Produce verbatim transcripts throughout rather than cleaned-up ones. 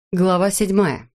Глава седьмая.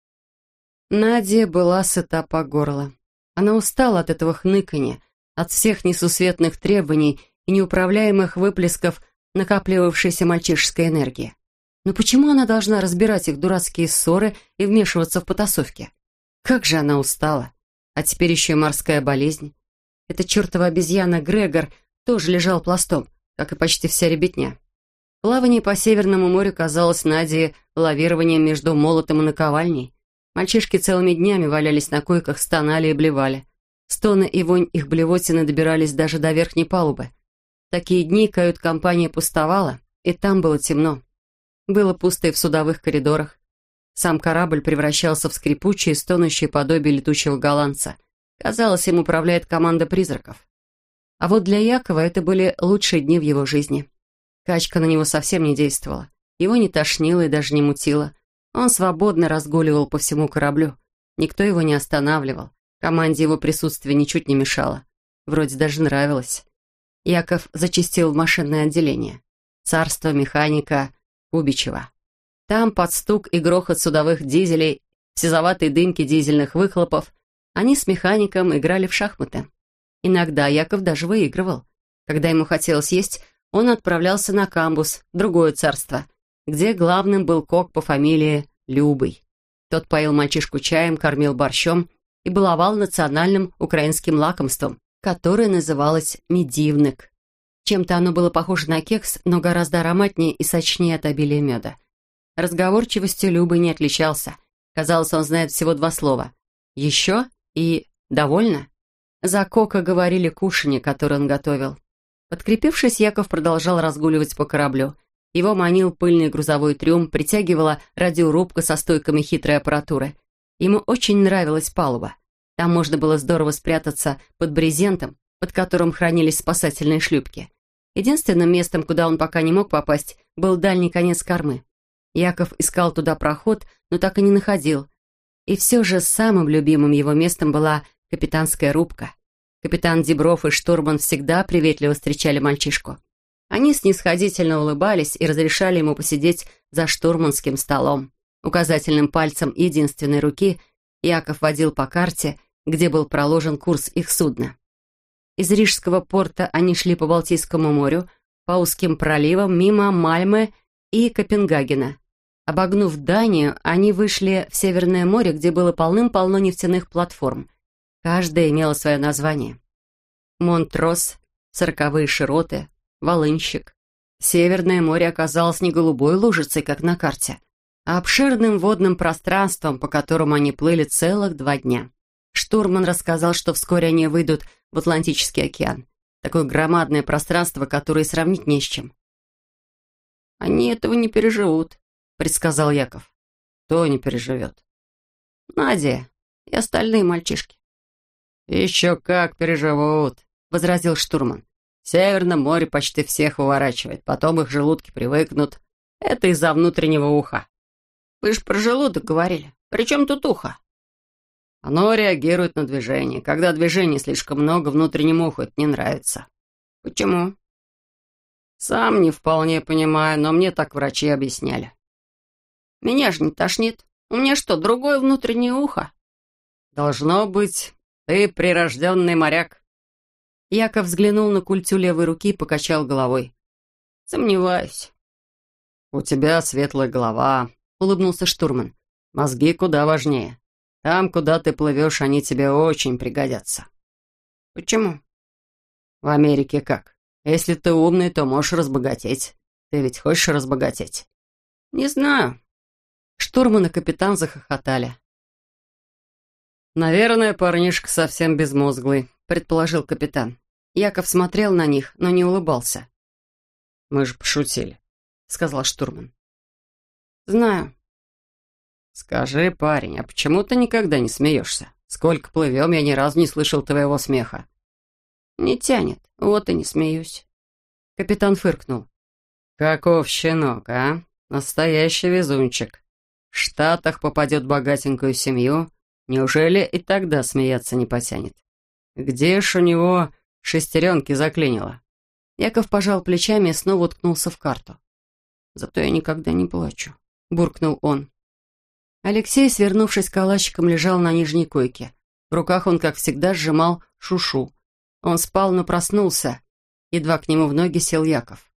Надя была сыта по горло. Она устала от этого хныканья, от всех несусветных требований и неуправляемых выплесков накапливавшейся мальчишеской энергии. Но почему она должна разбирать их дурацкие ссоры и вмешиваться в потасовки? Как же она устала! А теперь еще и морская болезнь. Эта чертова обезьяна Грегор тоже лежал пластом, как и почти вся ребятня. Плавание по Северному морю казалось Наде лавированием между молотом и наковальней. Мальчишки целыми днями валялись на койках, стонали и блевали. Стоны и вонь их блевотины добирались даже до верхней палубы. В такие дни кают-компания пустовала, и там было темно. Было пусто и в судовых коридорах. Сам корабль превращался в скрипучее, стонущее подобие летучего голландца. Казалось, им управляет команда призраков. А вот для Якова это были лучшие дни в его жизни. Качка на него совсем не действовала. Его не тошнило и даже не мутило. Он свободно разгуливал по всему кораблю. Никто его не останавливал. Команде его присутствие ничуть не мешало. Вроде даже нравилось. Яков зачастил в машинное отделение. Царство механика Кубичева. Там под стук и грохот судовых дизелей, в сизоватой дымке дизельных выхлопов, они с механиком играли в шахматы. Иногда Яков даже выигрывал. Когда ему хотелось есть, он отправлялся на камбус, в другое царство, где главным был кок по фамилии Любый. Тот поил мальчишку чаем, кормил борщом и баловал национальным украинским лакомством, которое называлось медивник. Чем-то оно было похоже на кекс, но гораздо ароматнее и сочнее от обилия меда. Разговорчивостью Любый не отличался. Казалось, он знает всего два слова «еще» и «довольно». За кока говорили кушанье, которое он готовил. Подкрепившись, Яков продолжал разгуливать по кораблю. Его манил пыльный грузовой трюм, притягивала радиорубка со стойками хитрой аппаратуры. Ему очень нравилась палуба. Там можно было здорово спрятаться под брезентом, под которым хранились спасательные шлюпки. Единственным местом, куда он пока не мог попасть, был дальний конец кормы. Яков искал туда проход, но так и не находил. И все же самым любимым его местом была капитанская рубка. Капитан Дебров и штурман всегда приветливо встречали мальчишку. Они снисходительно улыбались и разрешали ему посидеть за штурманским столом. Указательным пальцем единственной руки Яков водил по карте, где был проложен курс их судна. Из Рижского порта они шли по Балтийскому морю, по узким проливам, мимо Мальмö и Копенгагена. Обогнув Данию, они вышли в Северное море, где было полным-полно нефтяных платформ. Каждая имела свое название. Монтрос, Сороковые широты, Волынщик. Северное море оказалось не голубой лужицей, как на карте, а обширным водным пространством, по которому они плыли целых два дня. Штурман рассказал, что вскоре они выйдут в Атлантический океан. Такое громадное пространство, которое сравнить не с чем. «Они этого не переживут», — предсказал Яков. «Кто не переживет?» «Надя и остальные мальчишки». «Еще как переживут», — возразил штурман. «В Северном море почти всех выворачивает, потом их желудки привыкнут. Это из-за внутреннего уха». «Вы же про желудок говорили. При чем тут ухо?» «Оно реагирует на движение. Когда движения слишком много, внутреннему уху это не нравится». «Почему?» «Сам не вполне понимаю, но мне так врачи объясняли». «Меня же не тошнит. У меня что, другое внутреннее ухо?» «Должно быть, ты прирожденный моряк». Яков взглянул на культю левой руки и покачал головой. «Сомневаюсь». «У тебя светлая голова», — улыбнулся штурман. «Мозги куда важнее. Там, куда ты плывешь, они тебе очень пригодятся». «Почему?» «В Америке как? Если ты умный, то можешь разбогатеть. Ты ведь хочешь разбогатеть?» «Не знаю». Штурман и капитан захохотали. «Наверное, парнишка совсем безмозглый», — предположил капитан. Яков смотрел на них, но не улыбался. «Мы же пошутили», — сказал штурман. «Знаю». «Скажи, парень, а почему ты никогда не смеешься? Сколько плывем, я ни разу не слышал твоего смеха». «Не тянет, вот и не смеюсь». Капитан фыркнул. «Каков щенок, а? Настоящий везунчик. В Штатах попадет в богатенькую семью. Неужели и тогда смеяться не потянет? Где ж у него шестеренки заклинило?» Яков пожал плечами и снова уткнулся в карту. «Зато я никогда не плачу», — буркнул он. Алексей, свернувшись калачиком, лежал на нижней койке. В руках он, как всегда, сжимал шушу. Он спал, но проснулся. Едва к нему в ноги сел Яков.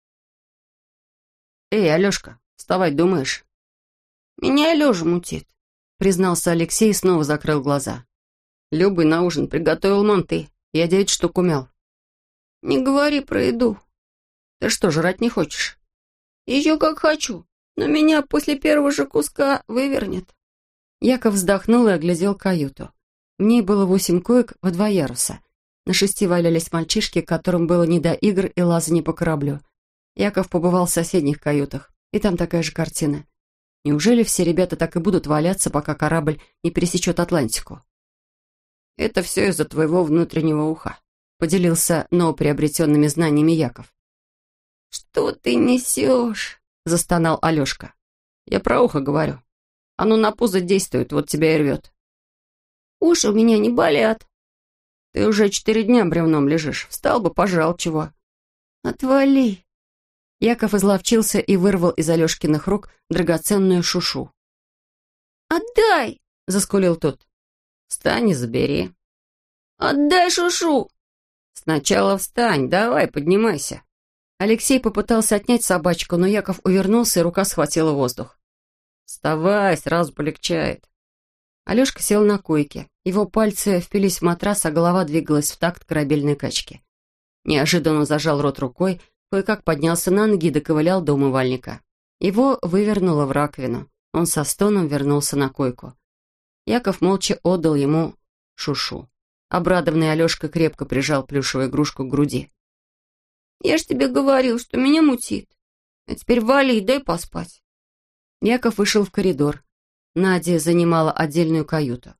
«Эй, Алешка, вставать думаешь?» «Меня и лежа мутит», — признался Алексей и снова закрыл глаза. «Любый на ужин приготовил манты. Я девять штук умял». «Не говори про еду». «Ты что, жрать не хочешь?» «Еще как хочу, но меня после первого же куска вывернет». Яков вздохнул и оглядел каюту. В ней было восемь коек во два яруса. На шести валялись мальчишки, которым было не до игр и лазания по кораблю. Яков побывал в соседних каютах, и там такая же картина. Неужели все ребята так и будут валяться, пока корабль не пересечет Атлантику? «Это все из-за твоего внутреннего уха», — поделился новоприобретенными знаниями Яков. «Что ты несешь?» — застонал Алешка. «Я про ухо говорю. Оно на пузо действует, вот тебя и рвет». «Уши у меня не болят». «Ты уже четыре дня бревном лежишь. Встал бы, пожрал чего». «Отвали». Яков изловчился и вырвал из Алешкиных рук драгоценную шушу. «Отдай!» — заскулил тот. «Встань и забери». «Отдай шушу!» «Сначала встань, давай, поднимайся». Алексей попытался отнять собачку, но Яков увернулся, и рука схватила воздух. «Вставай, сразу полегчает». Алешка сел на койке. Его пальцы впились в матрас, а голова двигалась в такт корабельной качки. Неожиданно зажал рот рукой, кое-как поднялся на ноги и доковылял до умывальника. Его вывернуло в раковину. Он со стоном вернулся на койку. Яков молча отдал ему шушу. Обрадованный Алешка крепко прижал плюшевую игрушку к груди. «Я ж тебе говорил, что меня мутит. А теперь вали и дай поспать». Яков вышел в коридор. Надя занимала отдельную каюту.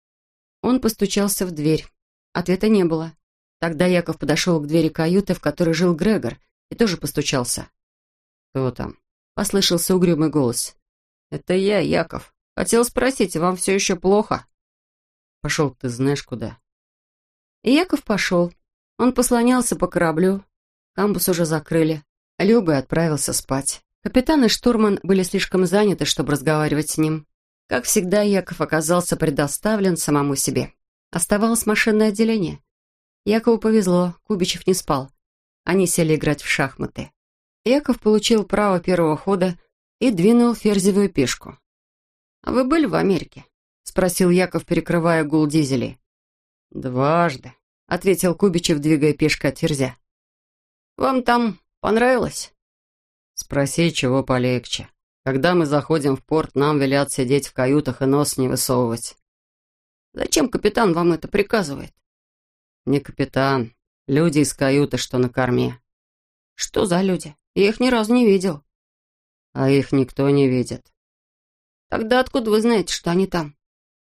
Он постучался в дверь. Ответа не было. Тогда Яков подошел к двери каюты, в которой жил Грегор, и тоже постучался. «Кто там?» — послышался угрюмый голос. «Это я, Яков. Хотел спросить, вам все еще плохо?» «Пошел ты знаешь куда». И Яков пошел. Он послонялся по кораблю. Камбус уже закрыли. Люба отправился спать. Капитан и штурман были слишком заняты, чтобы разговаривать с ним. Как всегда, Яков оказался предоставлен самому себе. Оставалось машинное отделение. Якову повезло, Кубичев не спал. Они сели играть в шахматы. Яков получил право первого хода и двинул ферзевую пешку. «А вы были в Америке?» — спросил Яков, перекрывая гул дизелей. «Дважды», — ответил Кубичев, двигая пешкой от ферзя. «Вам там понравилось?» «Спроси, чего полегче. Когда мы заходим в порт, нам велят сидеть в каютах и нос не высовывать». «Зачем капитан вам это приказывает?» «Не капитан. Люди из каюты, что на корме». «Что за люди? Я их ни разу не видел». «А их никто не видит». «Тогда откуда вы знаете, что они там?»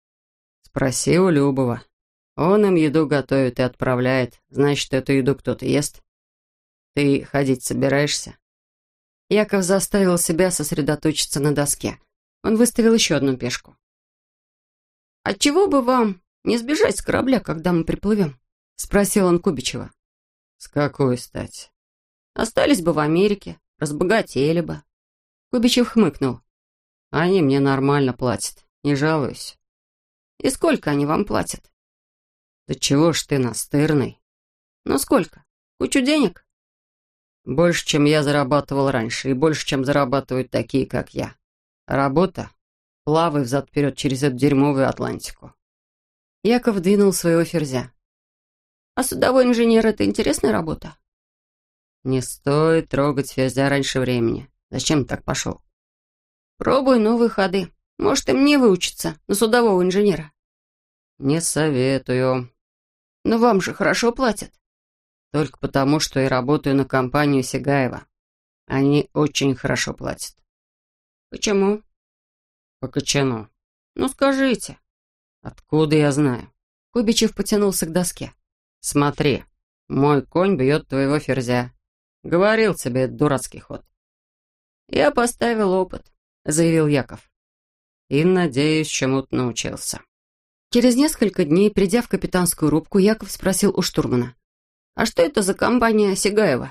«Спроси у Любова. Он им еду готовит и отправляет. Значит, эту еду кто-то ест. Ты ходить собираешься?» Яков заставил себя сосредоточиться на доске. Он выставил еще одну пешку. «Отчего бы вам не сбежать с корабля, когда мы приплывем?» — спросил он Кубичева. «С какой стати?» «Остались бы в Америке, разбогатели бы». Кубичев хмыкнул. «Они мне нормально платят, не жалуюсь». «И сколько они вам платят?» «Да чего ж ты настырный?» «Ну сколько? Кучу денег?» «Больше, чем я зарабатывал раньше, и больше, чем зарабатывают такие, как я. Работа? Плавай взад-вперед через эту дерьмовую Атлантику». Яков двинул своего ферзя. «А судовой инженер — это интересная работа?» «Не стоит трогать ферзя раньше времени. Зачем ты так пошел?» «Пробуй новые ходы. Может, и мне выучиться на судового инженера». «Не советую». «Но вам же хорошо платят». «Только потому, что я работаю на компанию Сигаева. Они очень хорошо платят». «Почему?» «По кочану». «Ну, скажите». «Откуда я знаю?» Кубичев потянулся к доске. «Смотри, мой конь бьет твоего ферзя. Говорил тебе, это дурацкий ход». «Я поставил опыт», — заявил Яков. «И, надеюсь, чему-то научился». Через несколько дней, придя в капитанскую рубку, Яков спросил у штурмана. «А что это за компания Сигаева?»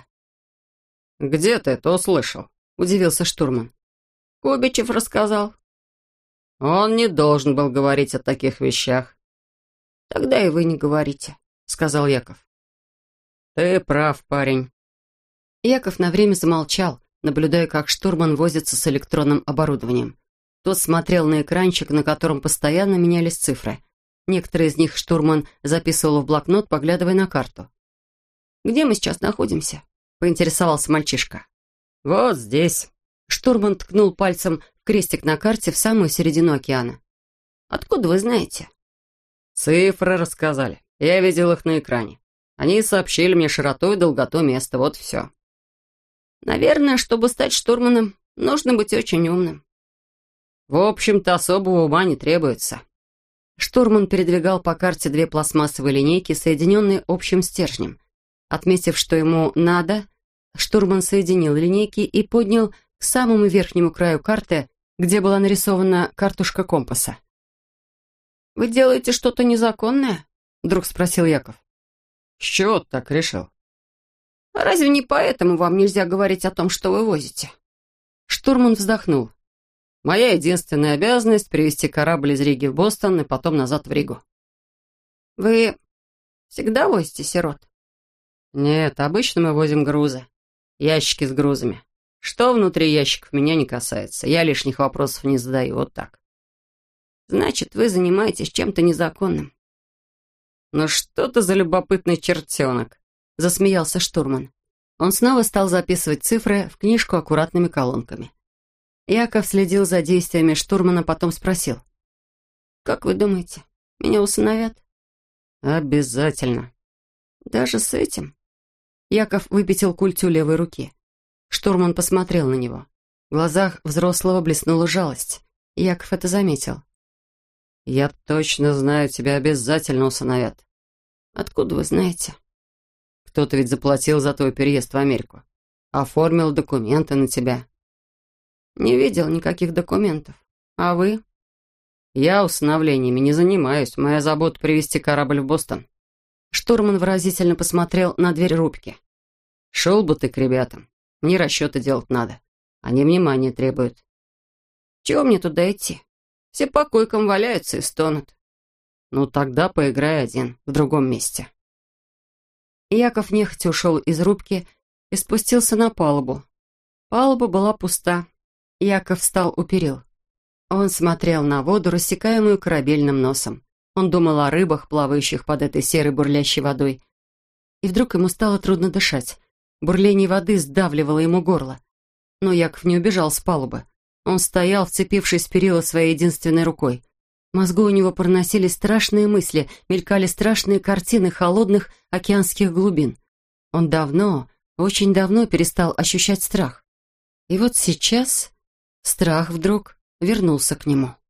«Где ты это услышал?» — удивился штурман. «Кубичев рассказал». Он не должен был говорить о таких вещах. Тогда и вы не говорите, сказал Яков. Ты прав, парень. Яков на время замолчал, наблюдая, как штурман возится с электронным оборудованием. Тот смотрел на экранчик, на котором постоянно менялись цифры. Некоторые из них штурман записывал в блокнот, поглядывая на карту. «Где мы сейчас находимся?» — поинтересовался мальчишка. «Вот здесь». Штурман ткнул пальцем в крестик на карте в самую середину океана. «Откуда вы знаете?» «Цифры рассказали. Я видел их на экране. Они сообщили мне широту и долготу места. Вот все». «Наверное, чтобы стать штурманом, нужно быть очень умным». «В общем-то, особого ума не требуется». Штурман передвигал по карте две пластмассовые линейки, соединенные общим стержнем. Отметив, что ему надо, штурман соединил линейки и поднял к самому верхнему краю карты, где была нарисована картушка компаса. «Вы делаете что-то незаконное?» — вдруг спросил Яков. «С чего ты так решил?» «А разве не поэтому вам нельзя говорить о том, что вы возите?» Штурман вздохнул. «Моя единственная обязанность — привезти корабль из Риги в Бостон и потом назад в Ригу». «Вы всегда возите сирот?» «Нет, обычно мы возим грузы. Ящики с грузами. Что внутри ящиков меня не касается. Я лишних вопросов не задаю, вот так». «Значит, вы занимаетесь чем-то незаконным». «Ну что ты за любопытный чертенок?» — засмеялся штурман. Он снова стал записывать цифры в книжку аккуратными колонками. Яков следил за действиями штурмана, потом спросил. «Как вы думаете, меня усыновят?» «Обязательно». «Даже с этим?» Яков выпятил культю левой руки. Штурман посмотрел на него. В глазах взрослого блеснула жалость. Яков это заметил. «Я точно знаю, тебя обязательно усыновят». «Откуда вы знаете?» «Кто-то ведь заплатил за твой переезд в Америку. Оформил документы на тебя». «Не видел никаких документов. А вы?» «Я усыновлениями не занимаюсь. Моя забота — привезти корабль в Бостон». Штурман выразительно посмотрел на дверь рубки. «Шел бы ты к ребятам. Мне расчеты делать надо. Они внимания требуют». «Чего мне туда идти? Все по койкам валяются и стонут». «Ну тогда поиграй один, в другом месте». Яков нехотя ушел из рубки и спустился на палубу. Палуба была пуста. Яков встал у перил. Он смотрел на воду, рассекаемую корабельным носом. Он думал о рыбах, плавающих под этой серой бурлящей водой. И вдруг ему стало трудно дышать. Бурление воды сдавливало ему горло. Но Яков не убежал с палубы. Он стоял, вцепившись в перила своей единственной рукой. В мозгу у него проносились страшные мысли, мелькали страшные картины холодных океанских глубин. Он давно, очень давно перестал ощущать страх. И вот сейчас страх вдруг вернулся к нему.